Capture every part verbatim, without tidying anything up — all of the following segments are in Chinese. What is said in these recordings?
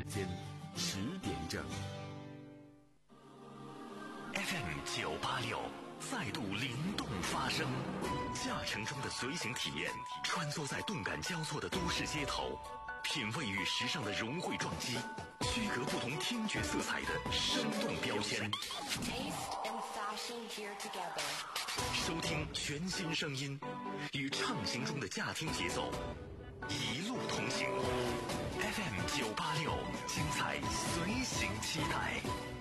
间十点整。 F M 九八六再度灵动发声，驾乘中的随行体验，穿梭在动感交错的都市街头，品味与时尚的融汇撞击，区隔不同听觉色彩的生动标签。收听全新声音，与畅行中的驾听节奏，一路同行。F M 九八六，精彩随行期待。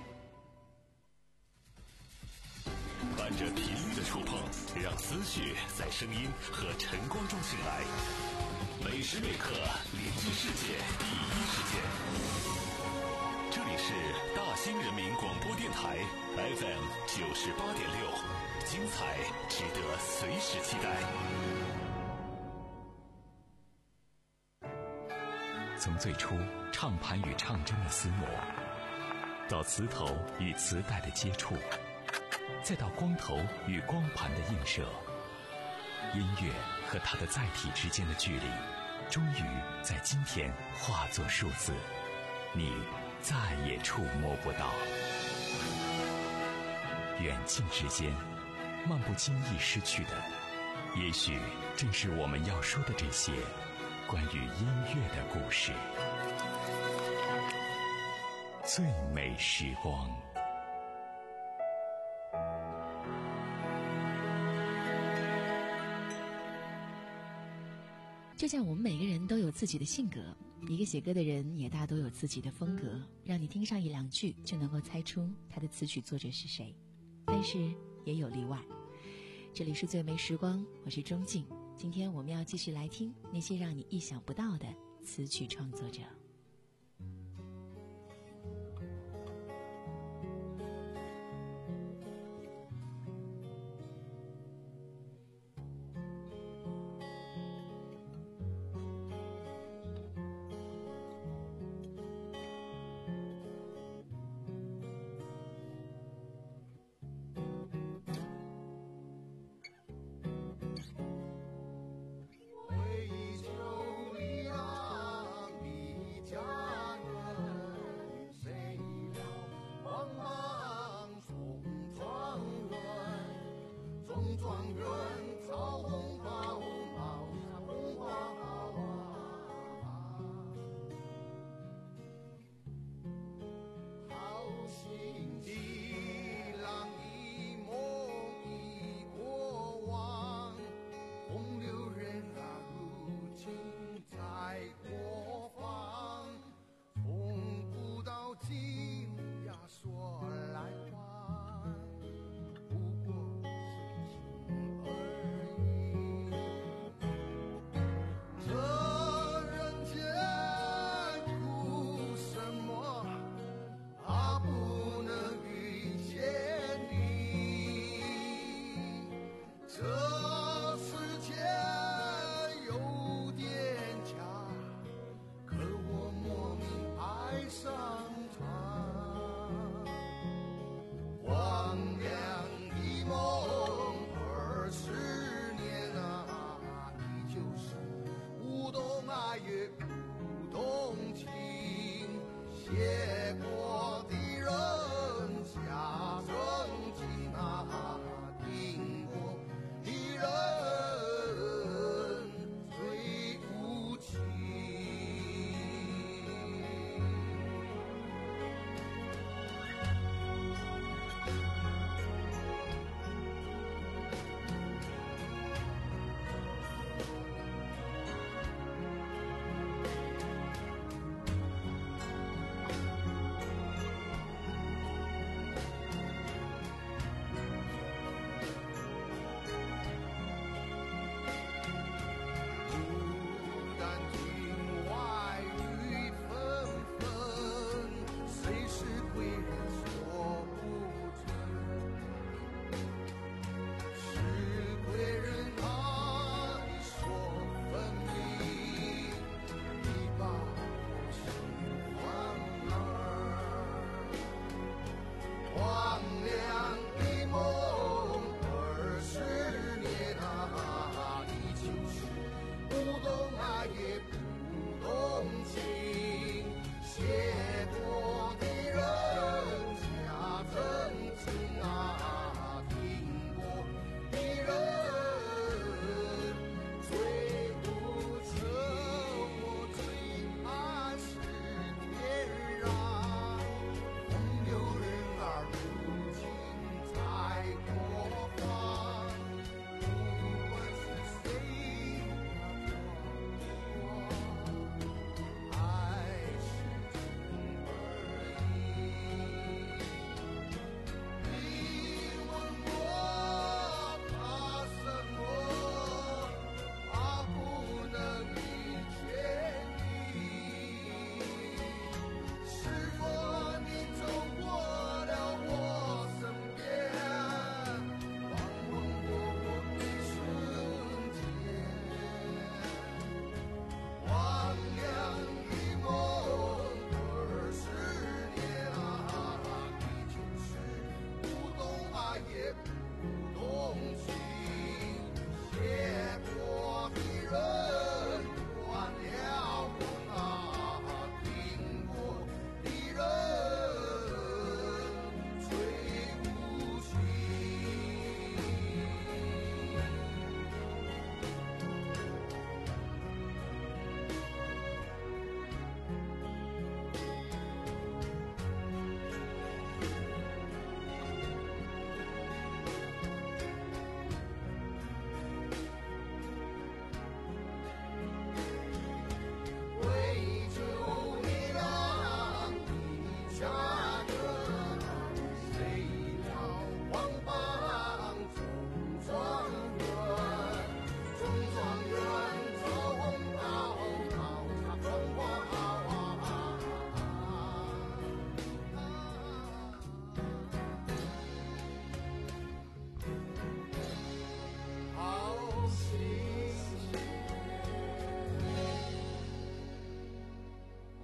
伴着频率的触碰，让思绪在声音和晨光中醒来。每时每刻连接世界第一时间。这里是大兴人民广播电台 F M 九十八点六，精彩值得随时期待。 从最初唱盘与唱针的厮磨，到磁头与磁带的接触，再到光头与光盘的映射，音乐和它的载体之间的距离，终于在今天化作数字，你再也触摸不到。远近之间，漫不经意失去的，也许正是我们要说的这些关于音乐的故事。最美时光。 就像我们每个人都有自己的性格，一个写歌的人也大都有自己的风格，让你听上一两句就能够猜出他的词曲作者是谁。但是也有例外。这里是最美时光，我是钟静。今天我们要继续来听那些让你意想不到的词曲创作者。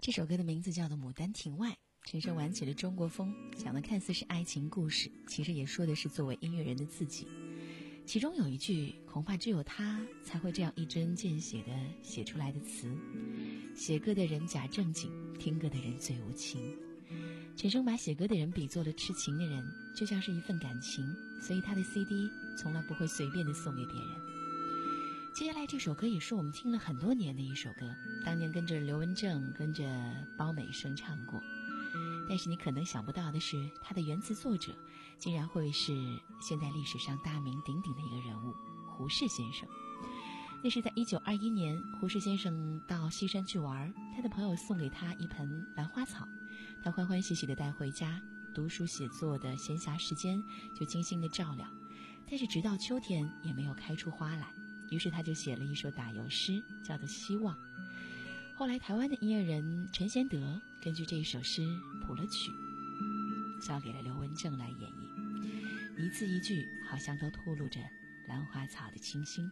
这首歌的名字叫做《牡丹亭外》，陈升玩起了中国风，讲的看似是爱情故事，其实也说的是作为音乐人的自己。其中有一句恐怕只有他才会这样一针见血地写出来的词：写歌的人假正经，听歌的人最无情。陈升把写歌的人比作了痴情的人，就像是一份感情，所以他的 C D 从来不会随便地送给别人。接下来这首歌也是我们听了很多年的一首歌，当年跟着刘文正跟着包美生唱过，但是你可能想不到的是，它的原词作者竟然会是现在历史上大名鼎鼎的一个人物胡适先生。那是在一九二一年，胡适先生到西山去玩，他的朋友送给他一盆兰花草，他欢欢喜喜地带回家，读书写作的闲暇时间就精心地照料，但是直到秋天也没有开出花来，于是他就写了一首打油诗，叫做《希望》。后来台湾的音乐人陈贤德根据这一首诗谱了曲，交给了刘文正来演绎，一字一句好像都透露着兰花草的清新。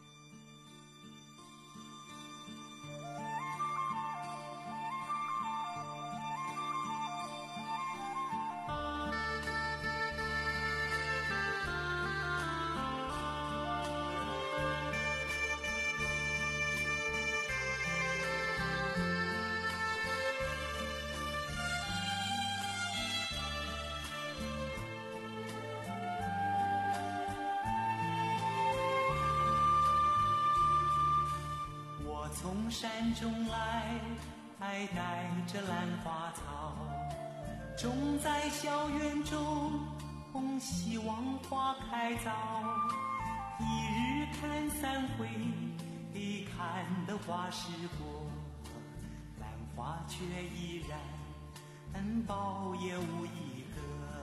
从山中来，还带着兰花草，种在校园中，希望花开早。一日看三回，看得花时过，兰花却依然苞也无一个。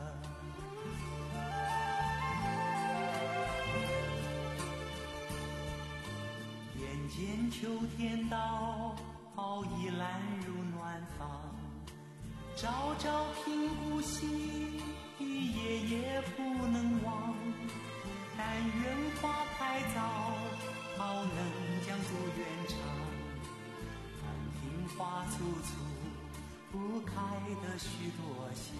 眼见秋天到，倚兰入暖房，朝朝频顾惜，夜夜不能忘。但愿花开早，好能将夙愿偿。看庭花簇簇，不开的许多香。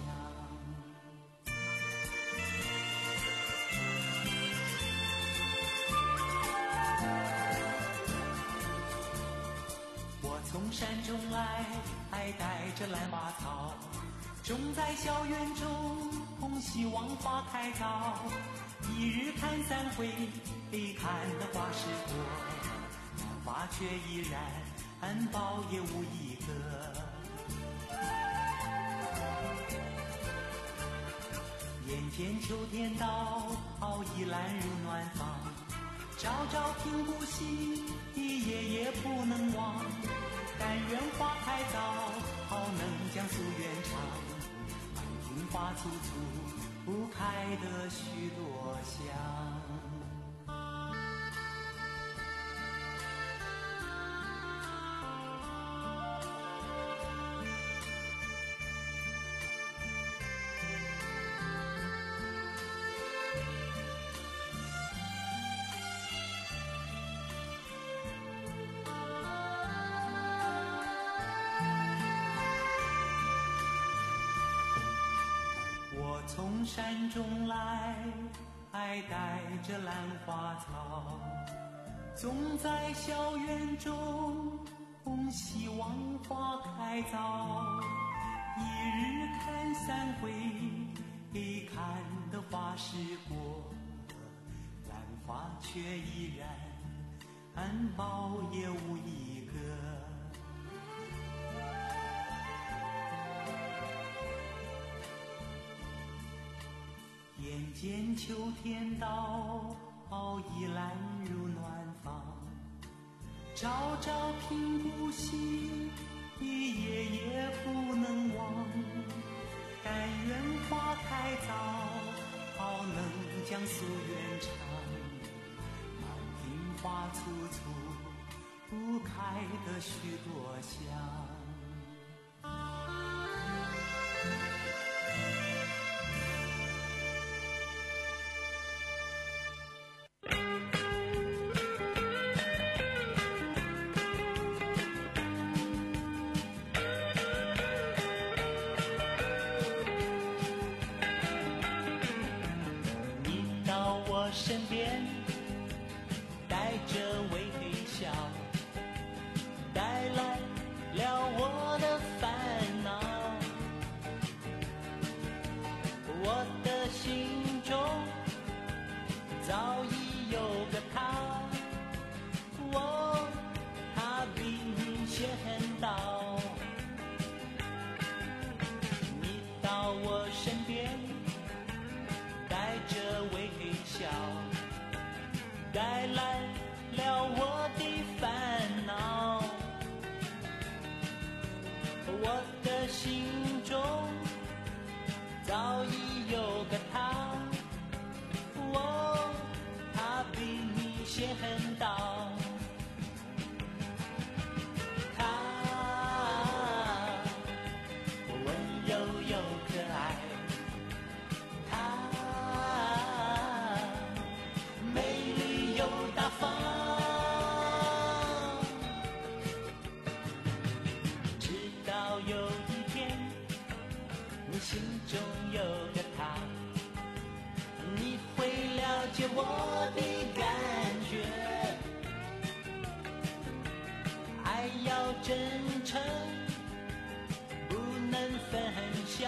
从山中来，还带着兰花草，种在校园中，希望花开早。一日看三回，看得花时过，兰花却依然苞也无一个。眼见秋天到，倚兰入暖房，朝朝频顾惜，夜夜不能忘。但愿花开早，好能将夙愿偿。看庭花簇簇，不开的许多香。从山中来，还带着兰花草，种在校园中，希望花开早。一日看三回，看得花时过，兰花却依然苞也无一个。眼见秋天到，倚兰入暖房，朝朝频顾惜，夜夜不能忘。但愿花开早，好能将夙愿偿。看庭花簇簇，不开的许多香。 到我身边，带着微笑，带来了我的烦恼。我的心中早已有个他，哦，他比你先到。他温柔又可爱，他美丽又大方。直到有一天，你心中有个他，你会了解我的感觉。爱要真诚，不能分享。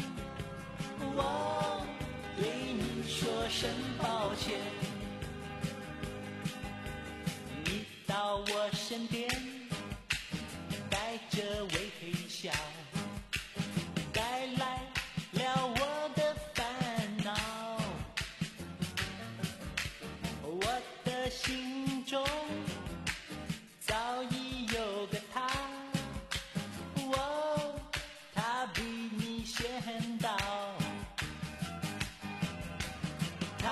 我对你说声抱歉。你到我身边，带着微笑，带来了我的烦恼。我的心中早已有个他，哦，他比你先到。他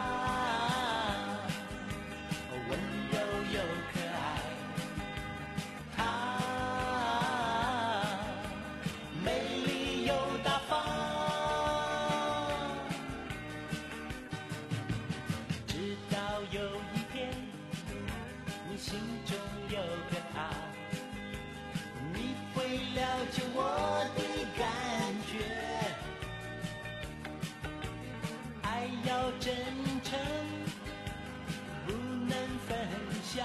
温柔又可爱，他美丽又大方。直到有一天，你心中有个他，你会了解我的感觉。爱要真诚，不能分享。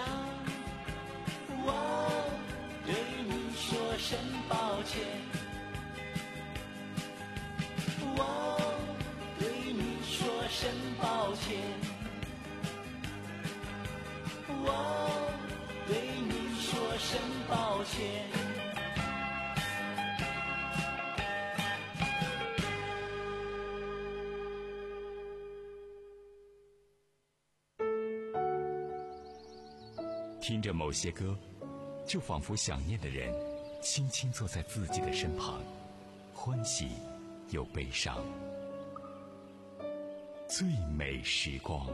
我对你说声抱歉。我对你说声抱歉。我对你说声抱歉。 听着某些歌，就仿佛想念的人轻轻坐在自己的身旁，欢喜又悲伤。最美时光。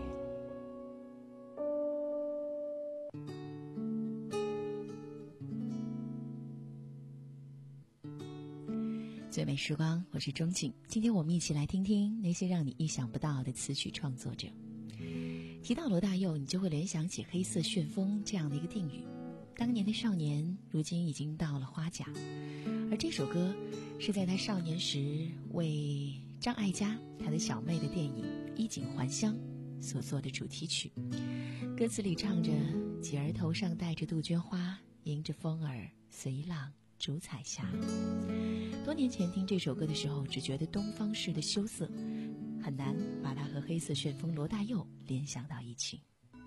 最美时光，我是钟景。今天我们一起来听听那些让你意想不到的词曲创作者。提到罗大佑，你就会联想起黑色旋风这样的一个定语。当年的少年，如今已经到了花甲，而这首歌是在他少年时为张艾嘉他的小妹的电影《衣锦还乡》所做的主题曲。歌词里唱着：几儿头上戴着杜鹃花，迎着风儿随浪逐彩霞。多年前听这首歌的时候，只觉得东方式的羞涩，很难把它和黑色旋风罗大佑联想到一起。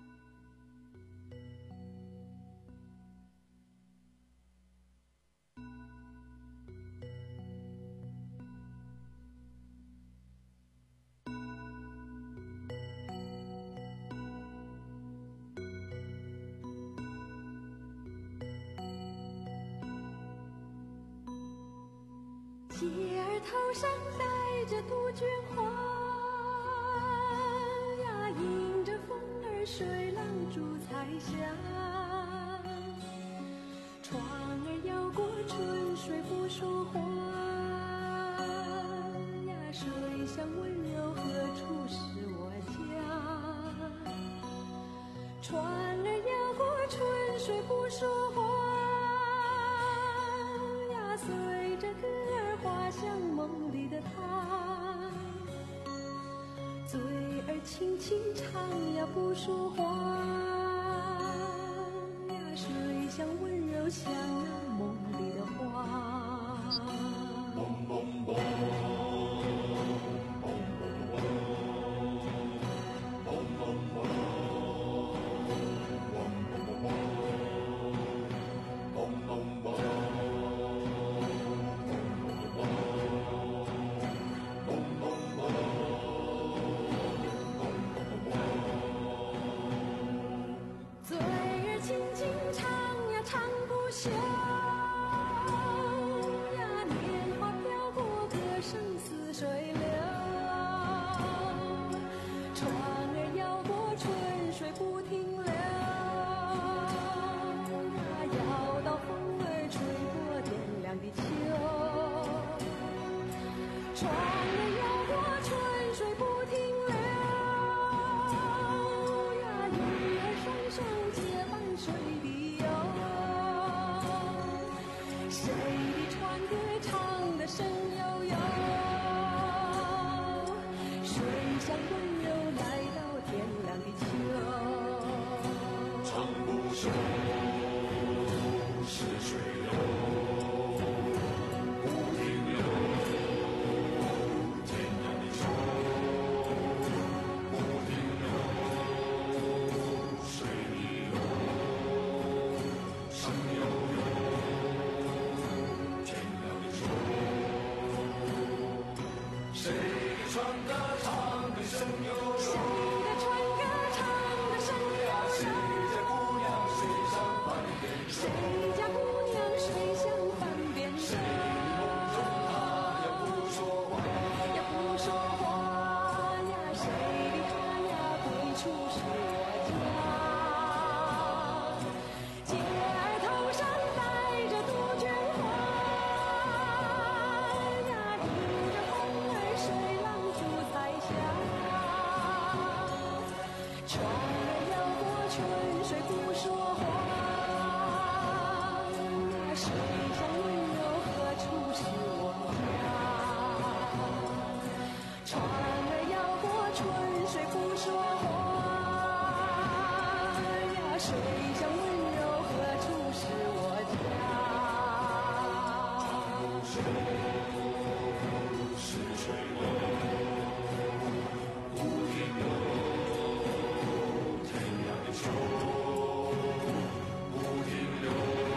姐儿头上戴着杜鹃花呀，迎着风儿水浪逐彩霞。船儿摇过春水不说话呀，水乡温柔何处是我家？船儿摇过春水不说话呀，随着歌儿滑向梦里的他。嘴儿轻轻唱呀不说话呀，水乡温柔像那梦里的花。嘣嘣嘣船儿摇过，春水不停留呀，鱼儿双双结伴水里游。谁的船歌唱得声悠悠，水乡温柔来到天亮的秋。 唱不休，是水流，不停留，天涯的秋，不停留，水里游，声悠悠，天亮的秋。谁的船歌唱得声悠悠？ 谁的船歌唱得声悠悠？ 谁家姑娘水上翻边谁家姑娘水乡翻边谁舟？ 梦中她也不说话， 也不说话呀，谁的她呀归处是我家。姐儿头上戴着杜鹃花呀，迎着风儿水浪逐彩霞。船儿摇过，春水不说话呀，水乡温柔何处是我家。船儿摇过，春水不说话呀，水乡温柔何处是我家。 是水流，不停留，天亮的秋，不停留，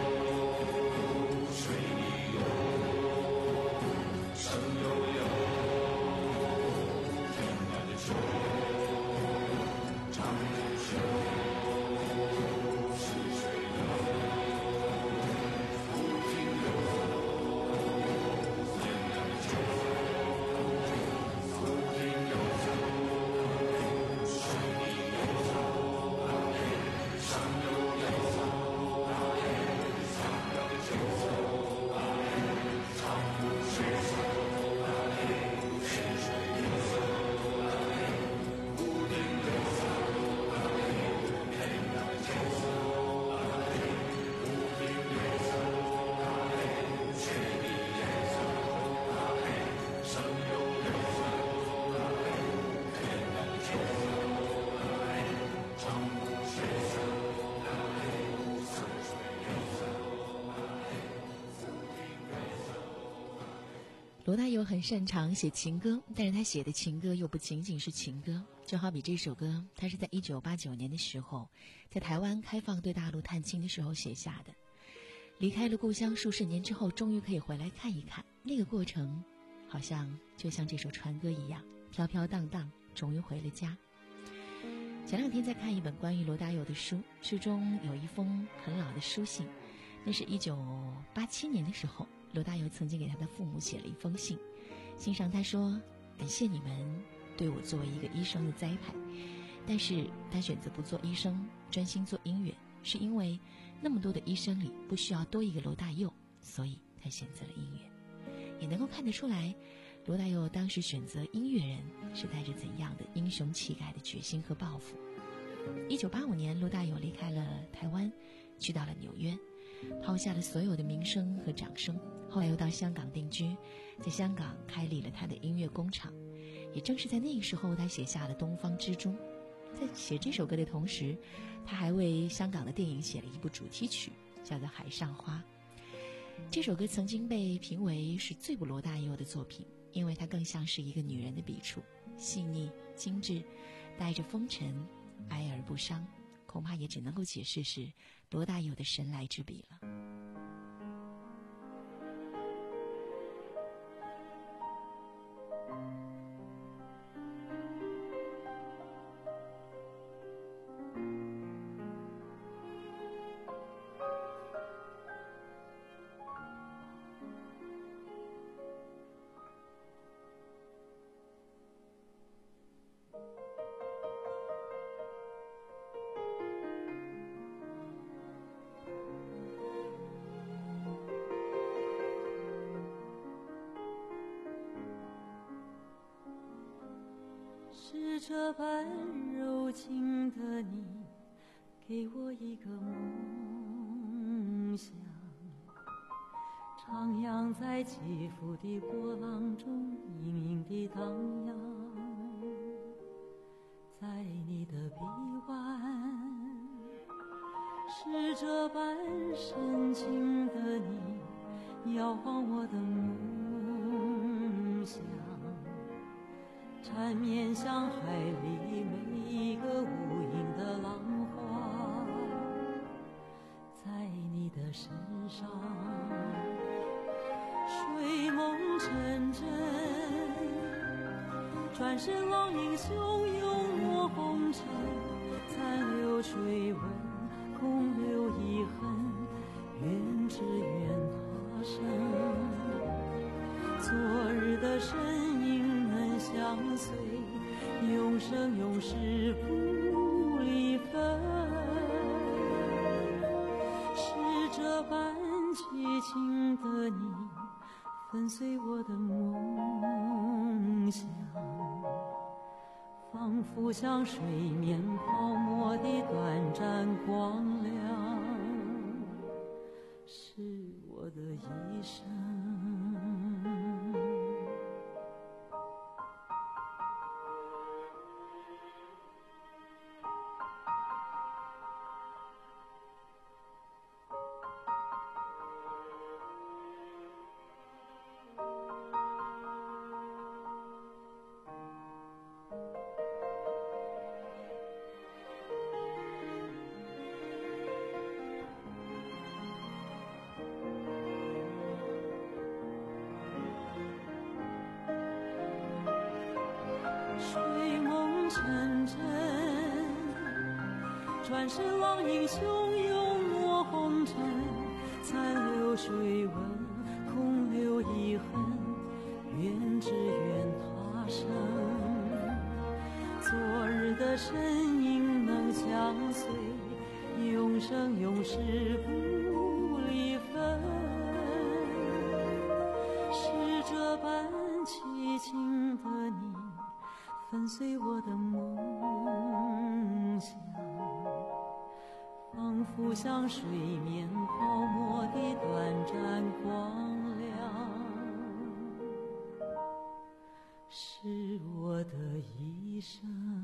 水里游，声悠悠，天亮的秋，唱不休，是水流，不停留，天亮的秋，不停留，水里游，声悠悠，天亮的秋，唱不休，是水流，不停留，天亮的秋，不停留，水里游，声悠悠，天亮的秋，唱不休，似水罗大佑很擅长写情歌，但是他写的情歌又不仅仅是情歌。就好比这首歌，他是在一九八九年的时候，在台湾开放对大陆探亲的时候写下的。离开了故乡数十年之后，终于可以回来看一看，那个过程好像就像这首船歌一样，飘飘荡荡，终于回了家。前两天在看一本关于罗大佑的书，书中有一封很老的书信，那是一九八七年的时候，罗大佑曾经给他的父母写了一封信，信上他说：感谢你们对我作为一个医生的栽培，但是他选择不做医生，专心做音乐，是因为那么多的医生里不需要多一个罗大佑，所以他选择了音乐。也能够看得出来，罗大佑当时选择音乐人是带着怎样的英雄气概的决心和抱负。一九八五年，罗大佑离开了台湾，去到了纽约，抛下了所有的名声和掌声，后来又到香港定居，在香港开立了他的音乐工厂。也正是在那个时候，他写下了《东方之珠》。在写这首歌的同时，他还为香港的电影写了一部主题曲，叫做《海上花》。这首歌曾经被评为是最不罗大佑的作品，因为它更像是一个女人的笔触，细腻精致，带着风尘，哀而不伤，恐怕也只能够解释是罗大佑的神来之笔了。 这般柔情的你，给我一个梦想，徜徉在起伏的波浪中，隐隐地荡漾。在你的臂弯，是这般深情的你，摇晃我的梦想，缠绵像海里每一个无垠的浪花。在你的身上，睡梦成真，转身浪影汹涌落红尘，残留水纹，空留遗恨，愿只愿他生。昨日的身影能相随，永生永世不离分。是这般凄情的你，粉碎我的梦想，仿佛像水面泡沫的短暂光亮，是我的一生。转身浪影汹涌落红尘，残留水纹，空留遗恨，愿只愿他生。昨日的身影能相随，永生永世不离分。是这般凄情的你，粉碎我的梦想，仿佛像水面泡沫的短暂光亮，是我的一生。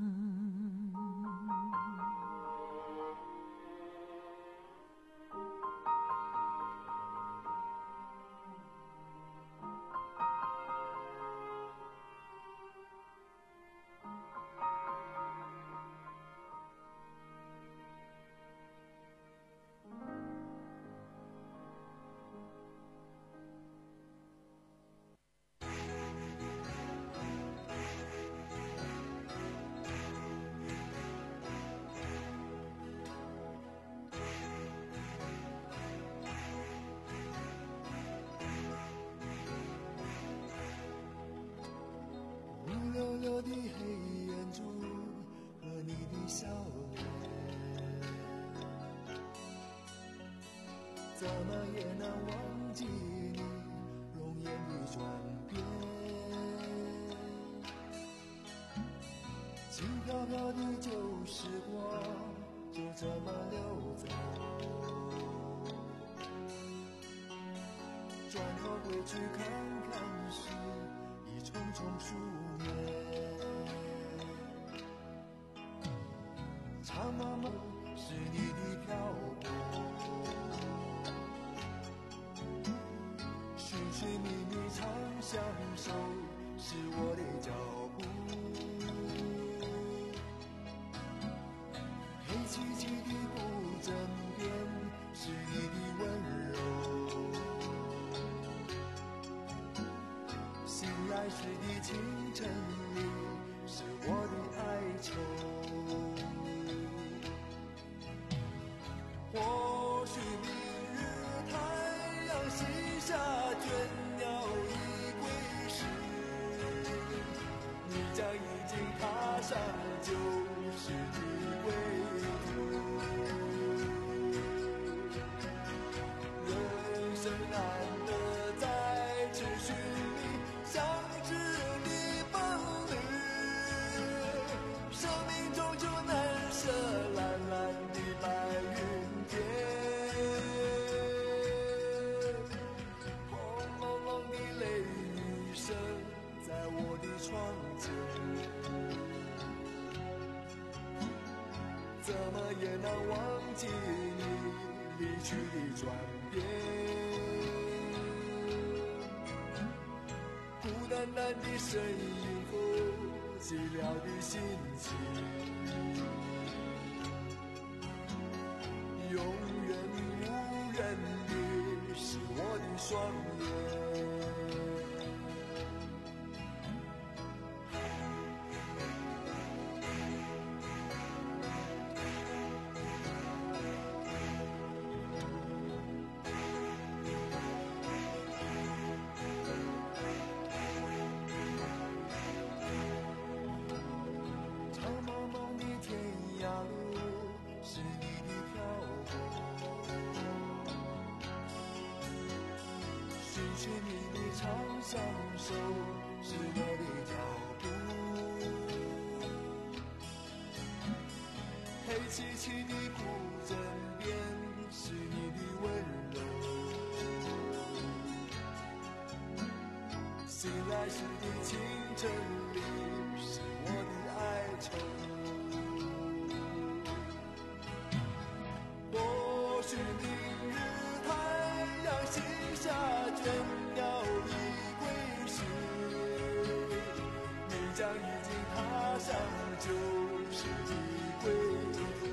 溜溜的黑眼珠和你的笑脸，怎么也难忘记你容颜的转变。轻飘飘的旧时光就这么溜走，转头回去看看时已匆匆数年。长茫茫是你的漂泊，寻寻觅觅长相守是我的脚步。黑漆漆的古镇边是你的温柔，醒来时的清晨里是我的哀愁。或许明日太阳西下，倦鸟已归时，你将已经踏上旧时的归途。人生难得再次寻觅相知的伴侣， 怎么也难忘记你离去的转变。孤单单的身影和寂寥的心情，永远无人的是我的双眼。相守是我的脚步，黑漆漆的古镇边是你的温柔，醒来时的清晨里是我的哀愁。或许明日太阳西下，倦鸟已将已经踏上旧时的归途，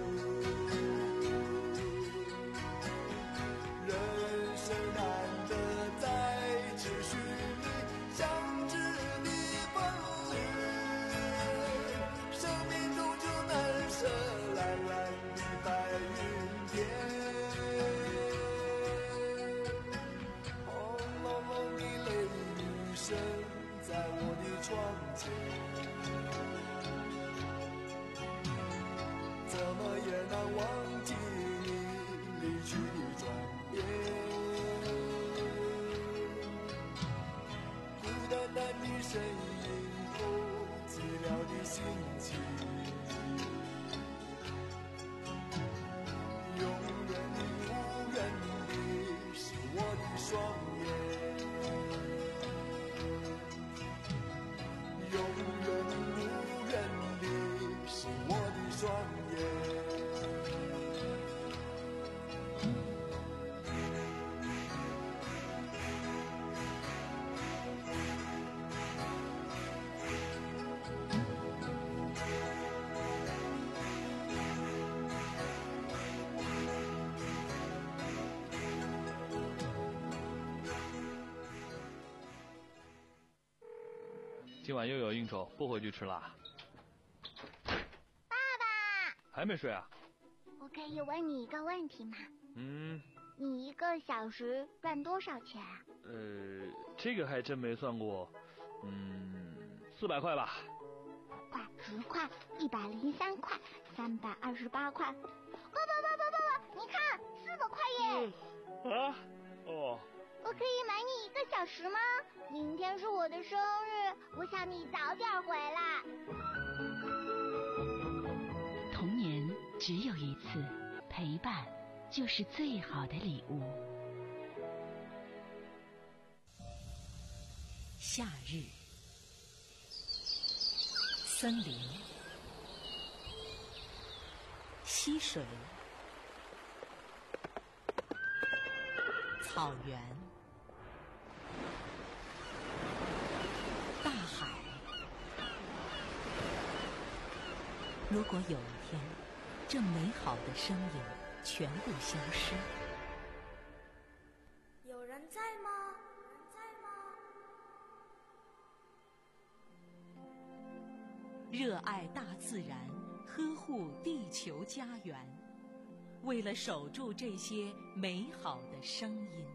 人生难得在秩序里相知的风雨，生命中就难舍蓝蓝的白云天。轰隆隆的雷雨声在我的窗前，怎么也难忘记你离去的转变。孤单单的身影后寂寥的心情，永远无人的是我的双眼。永远无人的是我的双眼。 今晚又有应酬，不回去吃了。 爸爸还没睡啊？ 我可以问你一个问题吗？ 嗯。 你一个小时赚多少钱啊？ 呃，这个还真没算过。嗯，四百块吧。 五块、十块、一百零三块、三百二十八块。爸爸爸爸爸爸，你看，四百块耶！ 嗯、啊？哦。 我可以买你一个小时吗？明天是我的生日，我想你早点回来。 童年只有一次，陪伴就是最好的礼物。夏日，森林，溪水，草原，大海。如果有一天，这美好的声音全部消失， 有人在吗？有人在吗？ 热爱大自然，呵护地球家园，为了守住这些美好的声音。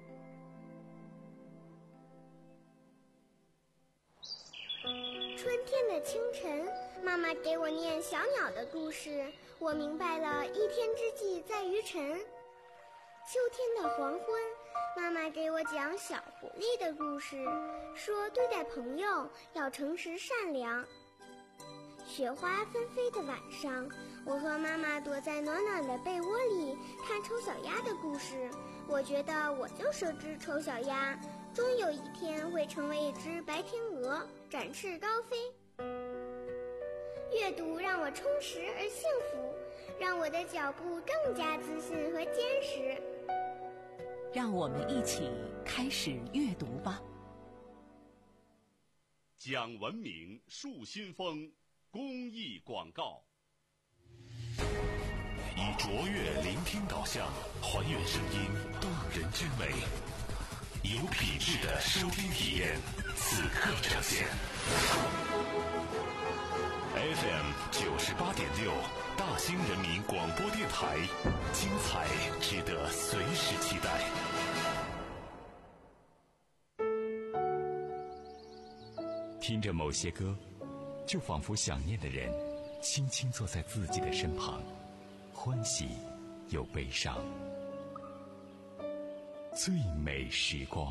春天的清晨，妈妈给我念小鸟的故事，我明白了一天之计在于晨。秋天的黄昏，妈妈给我讲小狐狸的故事，说对待朋友要诚实善良。雪花纷飞的晚上，我和妈妈躲在暖暖的被窝里看丑小鸭的故事，我觉得我就是只丑小鸭，终有一天会成为一只白天鹅，展翅高飞。阅读让我充实而幸福， 让我的脚步更加自信和坚实。 让我们一起开始阅读吧。 讲文明树新风公益广告。以卓越聆听导向，还原声音动人之美，有品质的收听体验，此刻呈现。F M 九十八点六，大兴人民广播电台，精彩值得随时期待。 听着某些歌，就仿佛想念的人轻轻坐在自己的身旁，欢喜又悲伤。最美时光。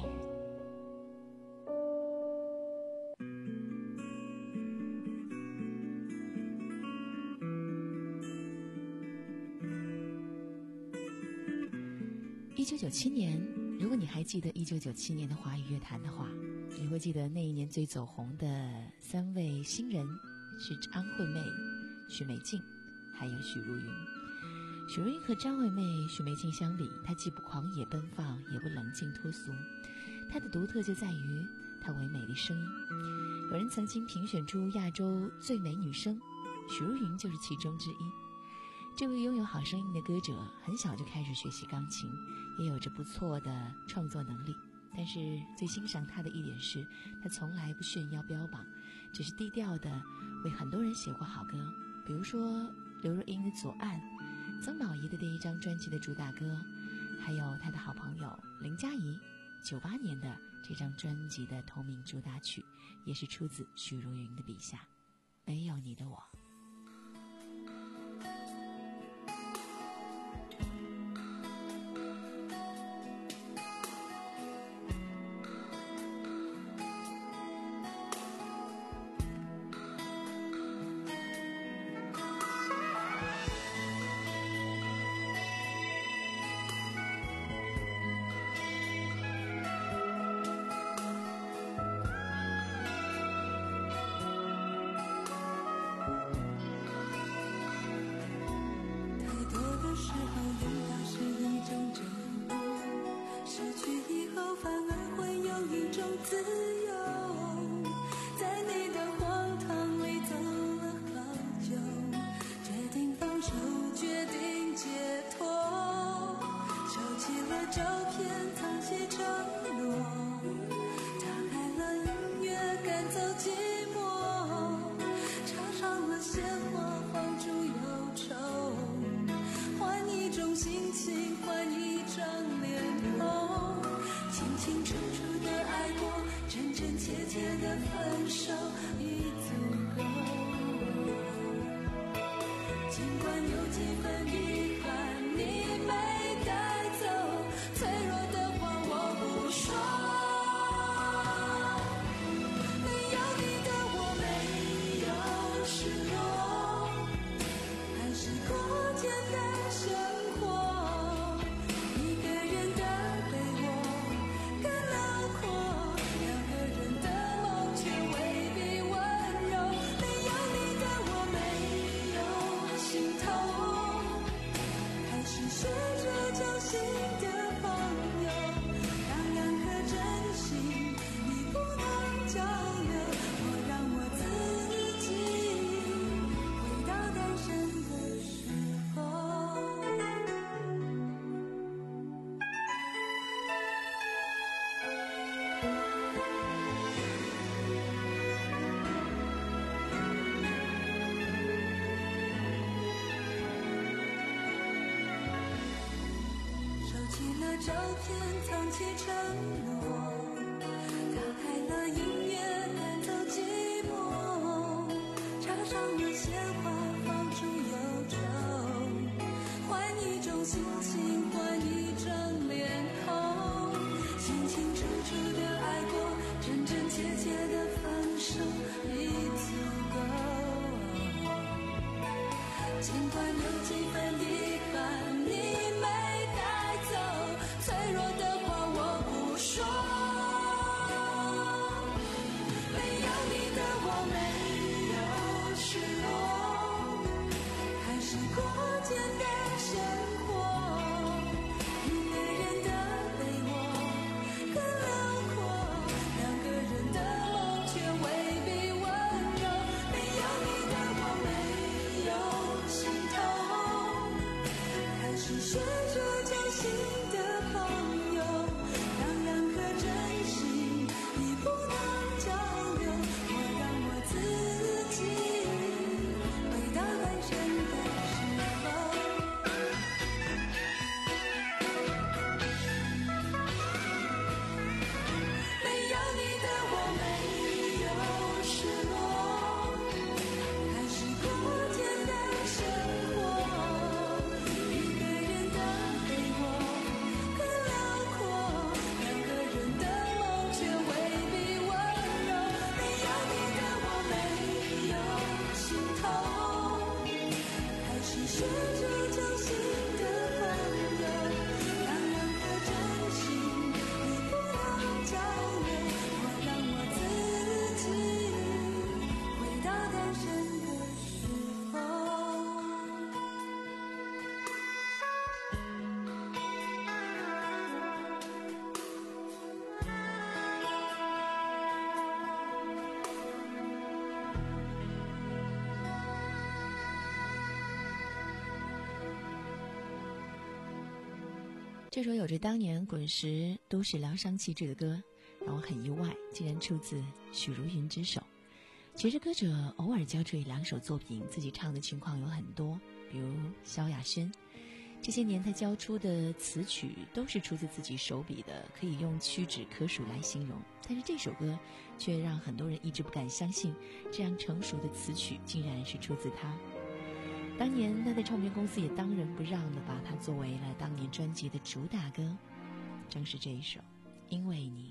一九九七年，如果你还记得一九九七年的华语乐坛的话，你会记得那一年最走红的三位新人是张惠妹、许美静还有许茹芸。许茹芸和张惠妹、许美静相比，她既不狂野奔放，也不冷静脱俗。她的独特就在于她唯美的声音。有人曾经评选出亚洲最美女声，许茹芸就是其中之一。这位拥有好声音的歌者，很小就开始学习钢琴，也有着不错的创作能力。但是最欣赏她的一点是，她从来不炫耀标榜，只是低调的为很多人写过好歌，比如说刘若英的《左岸》，曾宝仪的第一张专辑的主打歌，还有她的好朋友林佳怡九八年的这张专辑的同名主打曲，也是出自许茹芸的笔下，《没有你的我》。 照片藏起承诺，打开了音乐赶走寂寞，插上了鲜花放出忧愁，换一种心情，换一张脸孔，清清楚楚的爱过，真真切切的分手已足够，尽管有几分遗憾你脆弱的话我不说，没有你的我没有失落，还是过节这首有着当年滚石都市疗伤气质的歌，让我很意外，竟然出自许茹芸之手。其实歌者偶尔交出一两首作品，自己唱的情况有很多，比如萧亚轩。这些年他交出的词曲都是出自自己手笔的，可以用屈指可数来形容。但是这首歌却让很多人一直不敢相信，这样成熟的词曲竟然是出自他。当年他的唱片公司也当仁不让地把它作为了当年专辑的主打歌，正是这一首《因为你》。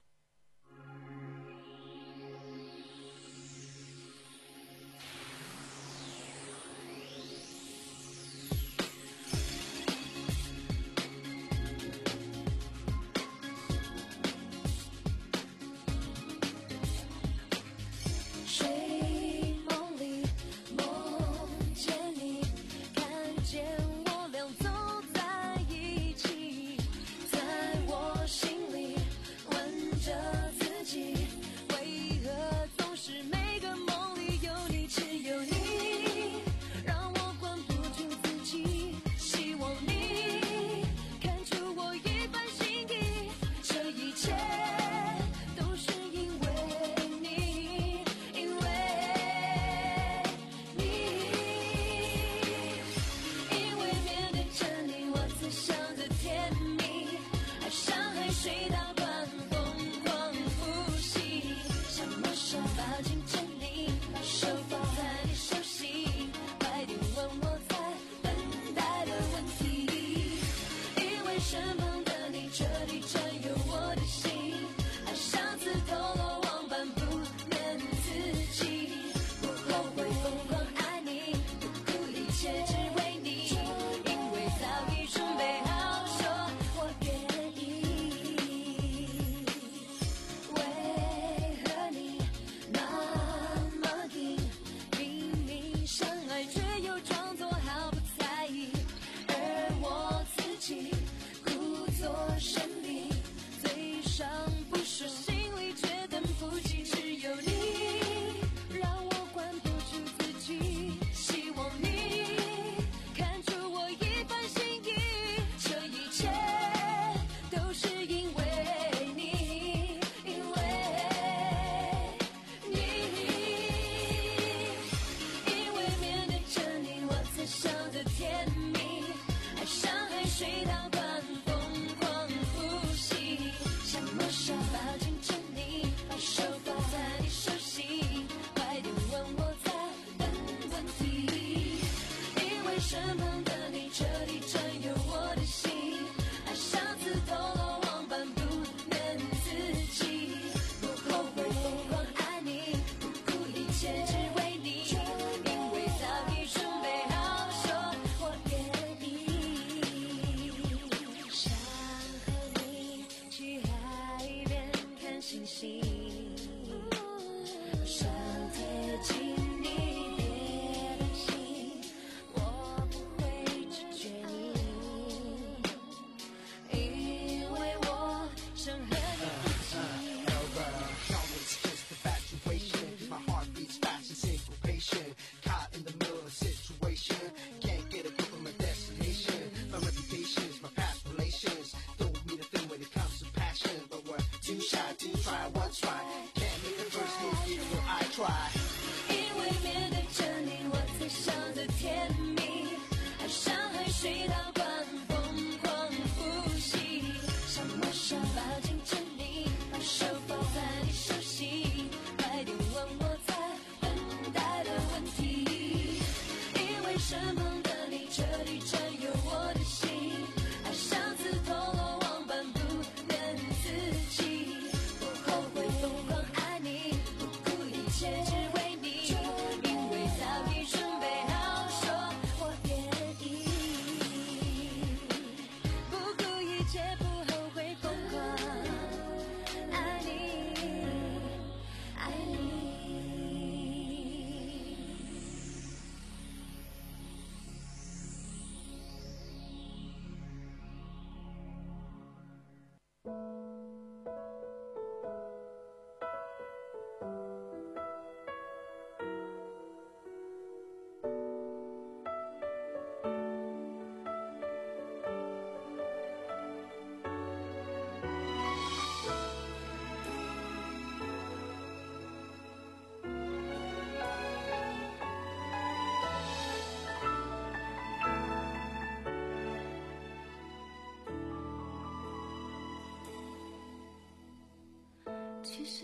只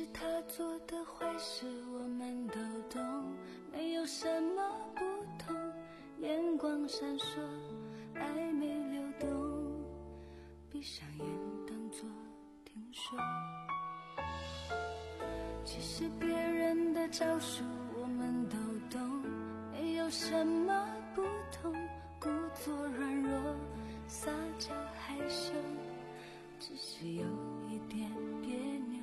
实他做的坏事我们都懂，没有什么不同，眼光闪烁，暧昧流动，闭上眼当作听说。其实别人的招数我们都懂，没有什么不同，故作软弱，撒娇害羞，只是有一点别扭。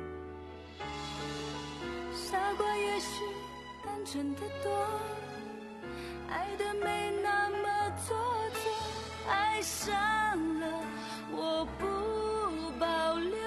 傻瓜也许单纯的多，爱的没那么做作，爱上了我不保留。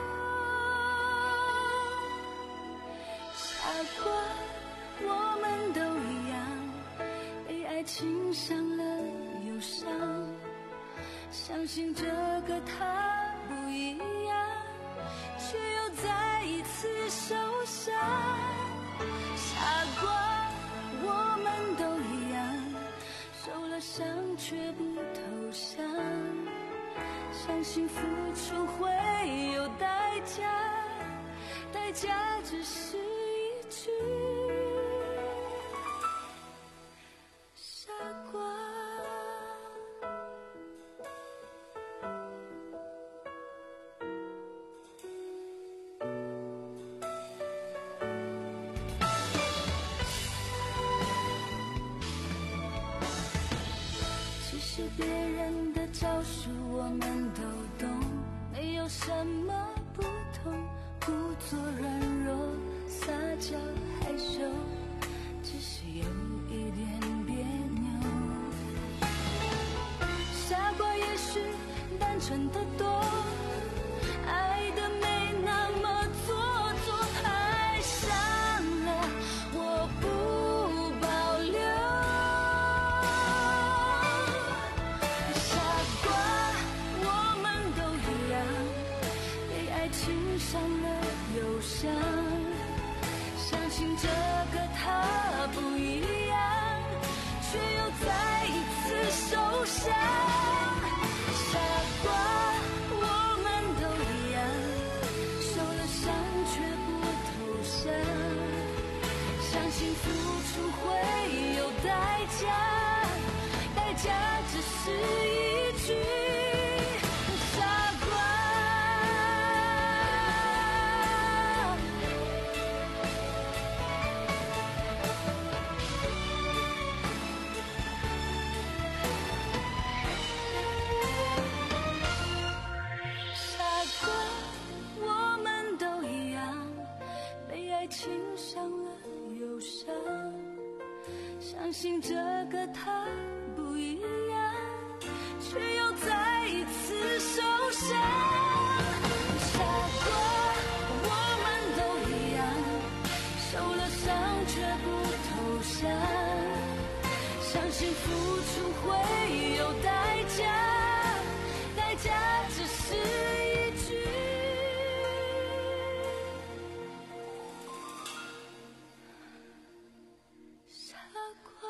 傻瓜，我们都一样，被爱情伤了忧伤，相信这个他不一样，却又再一次受伤。傻瓜，我们都一样，受了伤却不投降，相信付出会有代价，代价只是一句傻瓜。其实别人的招数我们都懂，没有什么不同，故作软弱，撒娇害羞，只是有一点别扭。傻瓜也许单纯的多，爱的没那么做作，爱上了我不保留。傻瓜，我们都一样，被爱情伤了忧伤，相信这个他不一样，却又再一次受伤。傻瓜，我们都一样，受了伤却不投降，相信付出会有代价，代价只是一句傻瓜。傻瓜，我们都一样，被爱情伤了忧伤，相信这个他不一样，却又再一次受伤。傻瓜，我们都一样，受了伤却不投降，相信付出会有代价，代价只是一句傻瓜。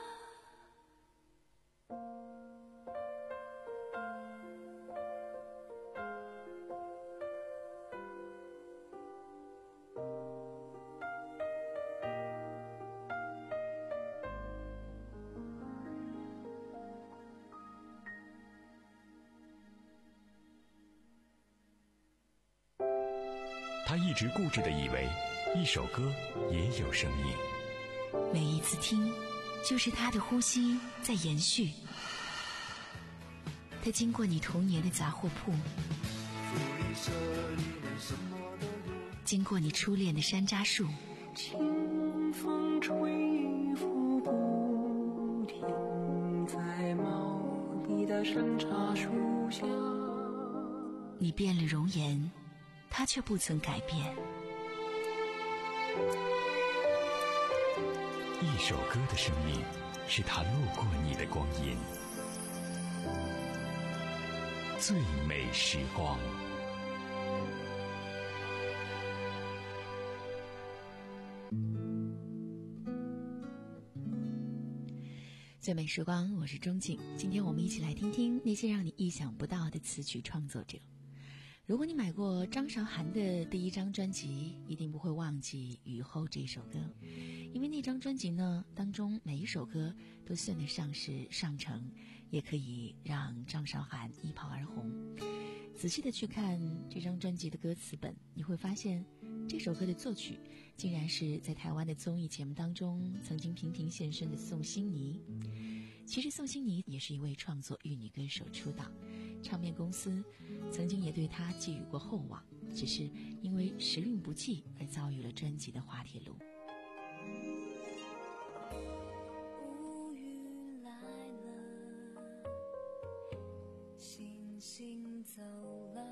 他一直固执地以为一首歌也有生命， 每一次听就是他的呼吸在延续。他经过你童年的杂货铺，经过你初恋的山楂树， 清风吹拂不停，在茂密的山楂树下。 你变了容颜，他却不曾改变。 一首歌的生命，是他路过你的光阴。最美时光。 最美时光，我是钟静。今天我们一起来听听那些让你意想不到的词曲创作者。 如果你买过张韶涵的第一张专辑，一定不会忘记《雨后》这首歌，因为那张专辑呢，当中每一首歌都算得上是上乘，也可以让张韶涵一炮而红。仔细的去看这张专辑的歌词本，你会发现这首歌的作曲竟然是在台湾的综艺节目当中曾经频频现身的宋欣妮。其实宋欣妮也是一位创作玉女歌手出道，唱片公司曾经也对她寄予过厚望，只是因为时运不济而遭遇了专辑的滑铁卢。 乌云来了，星星走了，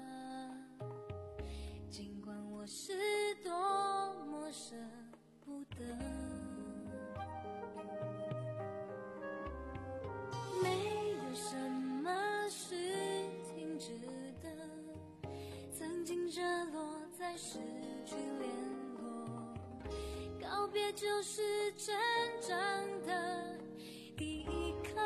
尽管我是多么舍不得，没有什么是停止的，曾经热络再失去联络，告别就是成长的第一课。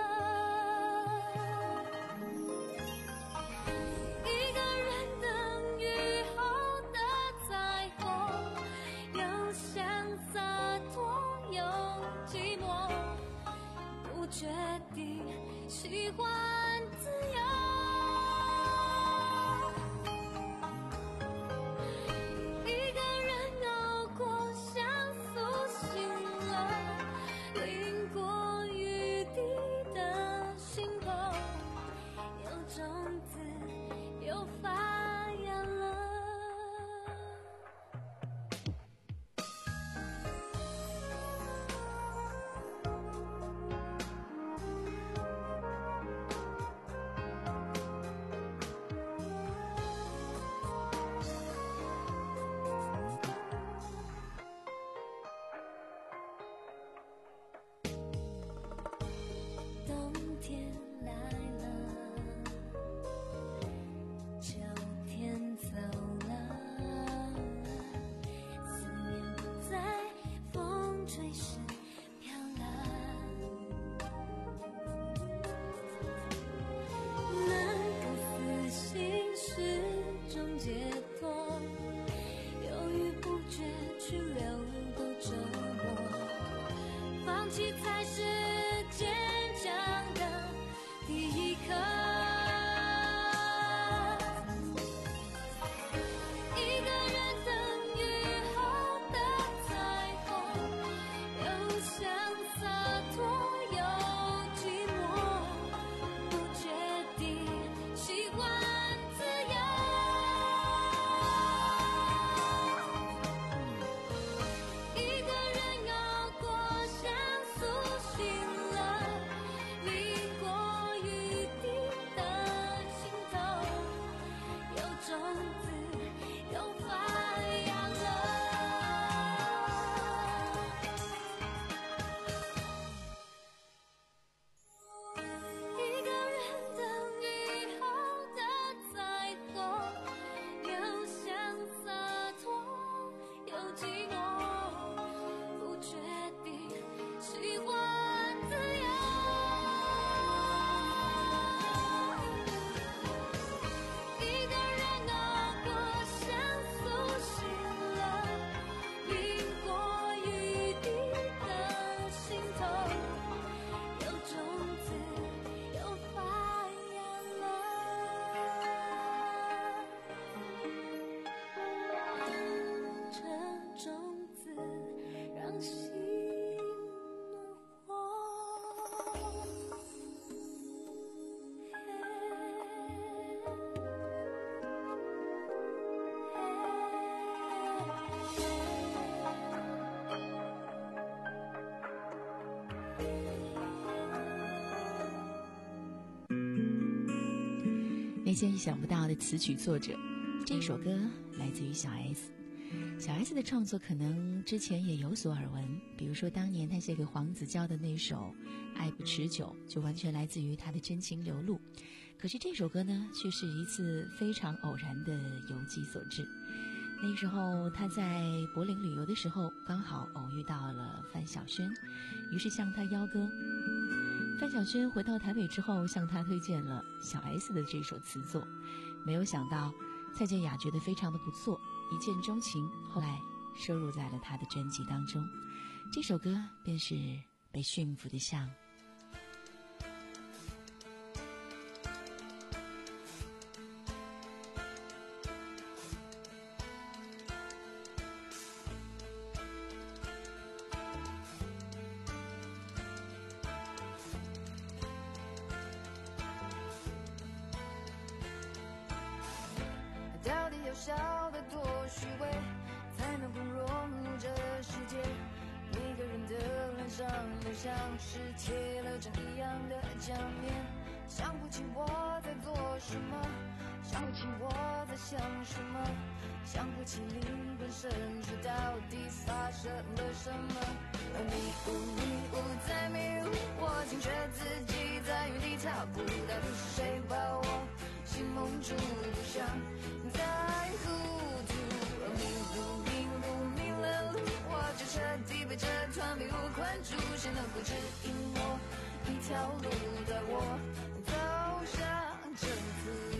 一个人等雨后的彩虹，又想洒脱又寂寞，不决定喜欢自由。一个人熬过像苏醒了，淋过雨滴的心头，有种子又发芽了。冬天来了，秋天走了，思念不在风吹时飘了，那个死心是种解脱，犹豫不决去流过折磨，放弃才是坚强的第一课。一个人等雨后的彩虹，又想洒脱又寂寞，不决定喜欢自由。一个人熬过像苏醒了，淋过雨滴的心头，有种子又发芽了。一个人等雨后的彩虹，又想洒脱又寂寞，不决定喜欢自由。一个人熬过像苏醒了，淋过雨滴的心头，有种子又发芽了。这种子让心暖和。 那些意想不到的词曲作者，这首歌来自于小 S。小 S 的创作可能之前也有所耳闻，比如说当年他写给黄子佼的那首《爱不持久》，就完全来自于他的真情流露。可是这首歌呢，却是一次非常偶然的游记所致。那时候他在柏林旅游的时候，刚好偶遇到了范晓萱，于是向他邀歌。 范晓萱回到台北之后，向他推荐了小 S 的这首词作，没有想到蔡健雅觉得非常的不错，一见钟情，后来收录在了他的专辑当中。这首歌便是《被驯服的象》。 到底要笑得多虚伪，才能不融入这世界？每个人的脸上都像是贴了张一样的假面，想不起我在做什么，想不起我在想什么，想不起灵魂深处到底发生了什么。迷雾迷雾在迷雾，我惊觉自己在原地踏步，到底是谁把我心蒙住，不想再糊涂。迷路迷路迷了路，我就彻底被这团迷雾困住，谁能够指引我一条路，带我走向征服。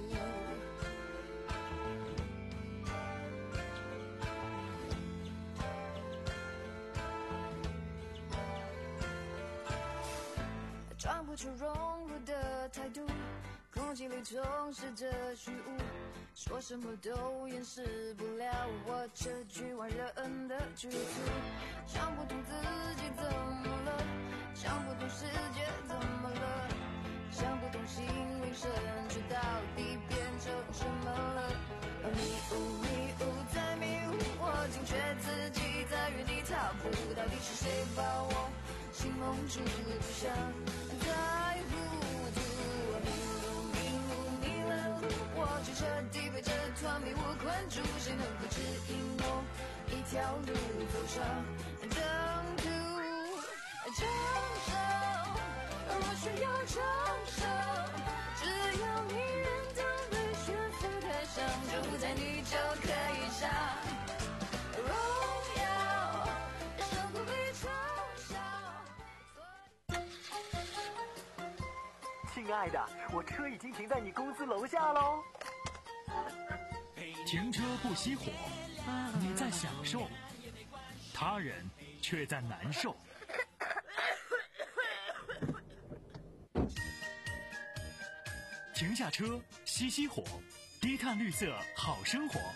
装不出融入的态度，空气里充斥着虚无，说什么都掩饰不了我这局外人的局促。想不通自己怎么了，想不通世界怎么了，想不通心灵深处到底变成什么了。迷雾迷雾在迷雾，我惊觉自己在原地踏步，到底是谁把我心蒙住，不想再糊涂。迷路迷路迷了路，我就彻底被这团迷雾困住，谁能够指引我一条路走上征途？承受，我需要承受，只要你认同被驯服的象，就不在你就可以上荣耀，生活被嘲笑。 亲爱的，我车已经停在你公司楼下喽。 停车不熄火，你在享受，他人却在难受。停下车，熄熄火，低碳绿色好生活。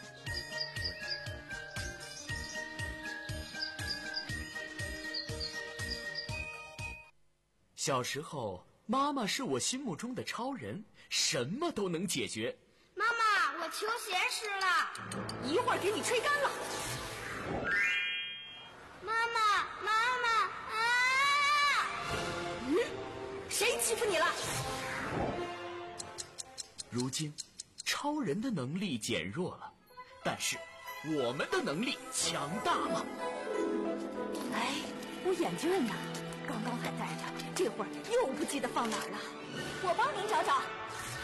小时候，妈妈是我心目中的超人，什么都能解决。 妈妈，我球鞋湿了， 一会儿给你吹干了。 妈妈，妈妈啊！ 嗯，谁欺负你了？ 如今，超人的能力减弱了，但是我们的能力强大了。 哎，我眼镜呢？刚刚还带着，这会儿又不记得放哪儿了。我帮您找找。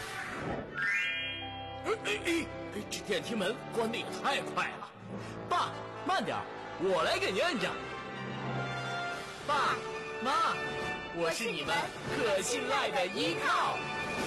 哎哎哎！这电梯门关得也太快了。爸，慢点，我来给您摁着。爸妈，我是你们可信赖的依靠。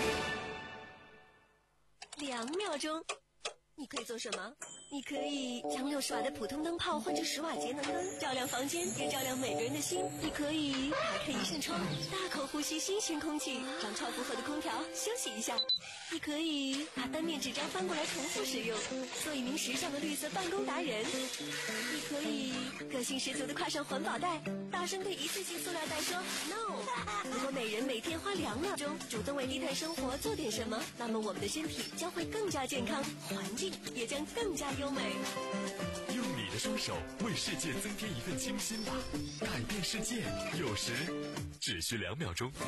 两秒钟，你可以做什么？你可以将六十瓦的普通灯泡换成十瓦节能灯，照亮房间，也照亮每个人的心。你可以打开一扇窗，大口呼吸新鲜空气，让超负荷的空调休息一下。你可以把单面纸张翻过来重复使用，做一名时尚的绿色办公达人。你可以个性十足的挎上环保袋，大声对一次性塑料袋说 no。如果每人每天花两秒钟主动为低碳生活做点什么，那么我们的身体将会更加健康，环境也将更加优美。 用你的双手为世界增添一份清新吧，改变世界有时只需两秒钟。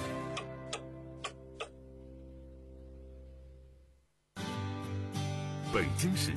北京时